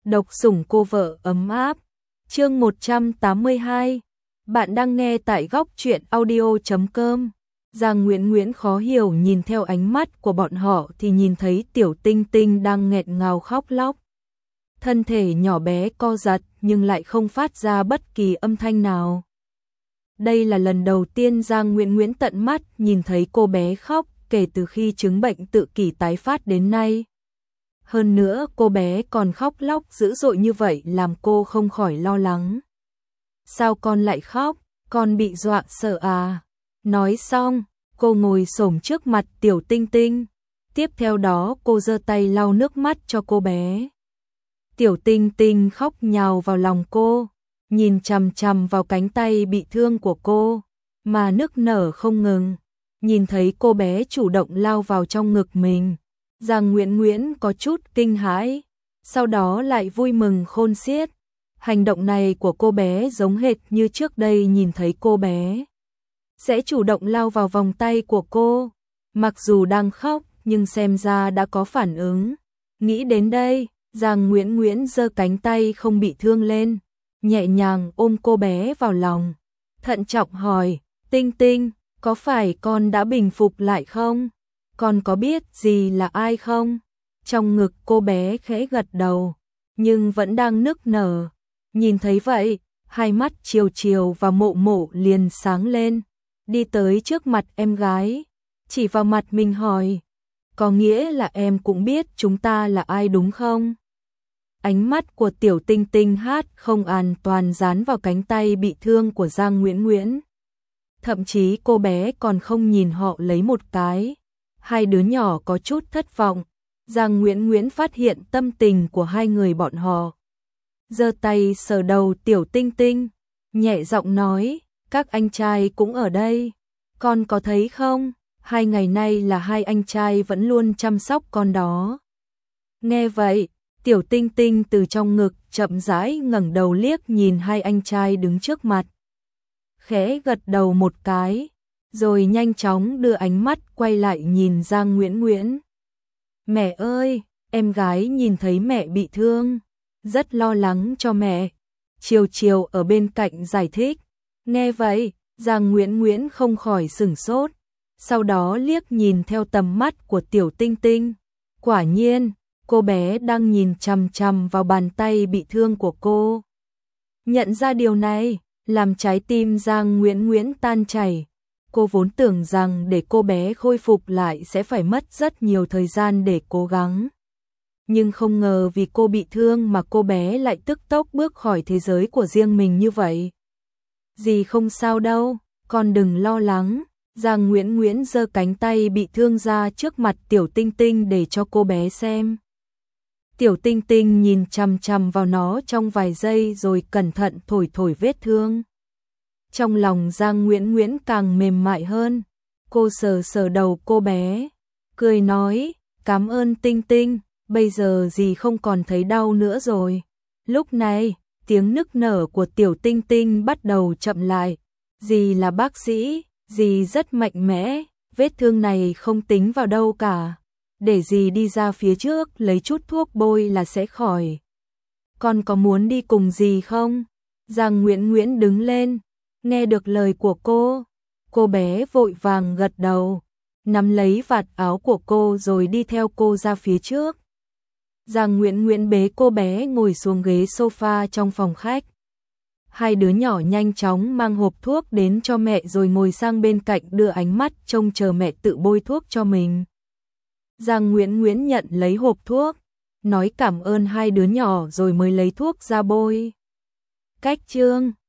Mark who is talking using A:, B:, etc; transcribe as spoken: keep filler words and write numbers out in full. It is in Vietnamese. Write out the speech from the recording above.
A: Độc sủng cô vợ ấm áp. Chương một trăm tám mươi hai. Bạn đang nghe tại góc truyện audio chấm com. Giang Nguyễn Nguyễn khó hiểu nhìn theo ánh mắt của bọn họ thì nhìn thấy Tiểu Tinh Tinh đang nghẹn ngào khóc lóc. Thân thể nhỏ bé co giật nhưng lại không phát ra bất kỳ âm thanh nào. Đây là lần đầu tiên Giang Nguyễn Nguyễn tận mắt nhìn thấy cô bé khóc kể từ khi chứng bệnh tự kỷ tái phát đến nay. Hơn nữa cô bé còn khóc lóc dữ dội như vậy làm cô không khỏi lo lắng. Sao con lại khóc, con bị dọa sợ à? Nói xong, cô ngồi xổm trước mặt Tiểu Tinh Tinh. Tiếp theo đó cô giơ tay lau nước mắt cho cô bé. Tiểu Tinh Tinh khóc nhào vào lòng cô, nhìn chằm chằm vào cánh tay bị thương của cô, mà nức nở không ngừng. Nhìn thấy cô bé chủ động lao vào trong ngực mình, Giang Nguyễn Nguyễn có chút kinh hãi, sau đó lại vui mừng khôn xiết. Hành động này của cô bé giống hệt như trước đây nhìn thấy cô bé sẽ chủ động lao vào vòng tay của cô, mặc dù đang khóc nhưng xem ra đã có phản ứng. Nghĩ đến đây, Giang Nguyễn Nguyễn giơ cánh tay không bị thương lên, nhẹ nhàng ôm cô bé vào lòng, thận trọng hỏi, Tinh Tinh, có phải con đã bình phục lại không? Con có biết gì là ai không? Trong ngực cô bé khẽ gật đầu, nhưng vẫn đang nức nở. Nhìn thấy vậy, hai mắt Chiều Chiều và Mộ Mộ liền sáng lên, đi tới trước mặt em gái, chỉ vào mặt mình hỏi, có nghĩa là em cũng biết chúng ta là ai đúng không? Ánh mắt của Tiểu Tinh Tinh hát không an toàn dán vào cánh tay bị thương của Giang Nguyễn Nguyễn. Thậm chí cô bé còn không nhìn họ lấy một cái. Hai đứa nhỏ có chút thất vọng. Giang Nguyễn Nguyễn phát hiện tâm tình của hai người bọn họ. Giơ tay sờ đầu Tiểu Tinh Tinh, nhẹ giọng nói, các anh trai cũng ở đây. Con có thấy không? Hai ngày nay là hai anh trai vẫn luôn chăm sóc con đó. Nghe vậy, Tiểu Tinh Tinh từ trong ngực chậm rãi ngẩng đầu liếc nhìn hai anh trai đứng trước mặt. Khẽ gật đầu một cái, rồi nhanh chóng đưa ánh mắt quay lại nhìn Giang Nguyễn Nguyễn. Mẹ ơi, em gái nhìn thấy mẹ bị thương, rất lo lắng cho mẹ. Chiều Chiều ở bên cạnh giải thích. Nghe vậy, Giang Nguyễn Nguyễn không khỏi sửng sốt, sau đó liếc nhìn theo tầm mắt của Tiểu Tinh Tinh. Quả nhiên, cô bé đang nhìn chằm chằm vào bàn tay bị thương của cô. Nhận ra điều này, làm trái tim Giang Nguyễn Nguyễn tan chảy. Cô vốn tưởng rằng để cô bé khôi phục lại sẽ phải mất rất nhiều thời gian để cố gắng. Nhưng không ngờ vì cô bị thương mà cô bé lại tức tốc bước khỏi thế giới của riêng mình như vậy. Dì không sao đâu, con đừng lo lắng. Giang Nguyễn Nguyễn giơ cánh tay bị thương ra trước mặt Tiểu Tinh Tinh để cho cô bé xem. Tiểu Tinh Tinh nhìn chằm chằm vào nó trong vài giây rồi cẩn thận thổi thổi vết thương. Trong lòng Giang Nguyễn Nguyễn càng mềm mại hơn, cô sờ sờ đầu cô bé, cười nói, cảm ơn Tinh Tinh, bây giờ dì không còn thấy đau nữa rồi. Lúc này, tiếng nức nở của Tiểu Tinh Tinh bắt đầu chậm lại, dì là bác sĩ, dì rất mạnh mẽ, vết thương này không tính vào đâu cả. Để dì đi ra phía trước lấy chút thuốc bôi là sẽ khỏi. Con có muốn đi cùng dì không? Giang Nguyễn Nguyễn đứng lên, nghe được lời của cô. Cô bé vội vàng gật đầu, nắm lấy vạt áo của cô rồi đi theo cô ra phía trước. Giang Nguyễn Nguyễn bế cô bé ngồi xuống ghế sofa trong phòng khách. Hai đứa nhỏ nhanh chóng mang hộp thuốc đến cho mẹ rồi ngồi sang bên cạnh đưa ánh mắt trông chờ mẹ tự bôi thuốc cho mình. Giang Nguyễn Nguyễn nhận lấy hộp thuốc, nói cảm ơn hai đứa nhỏ rồi mới lấy thuốc ra bôi. Cách chương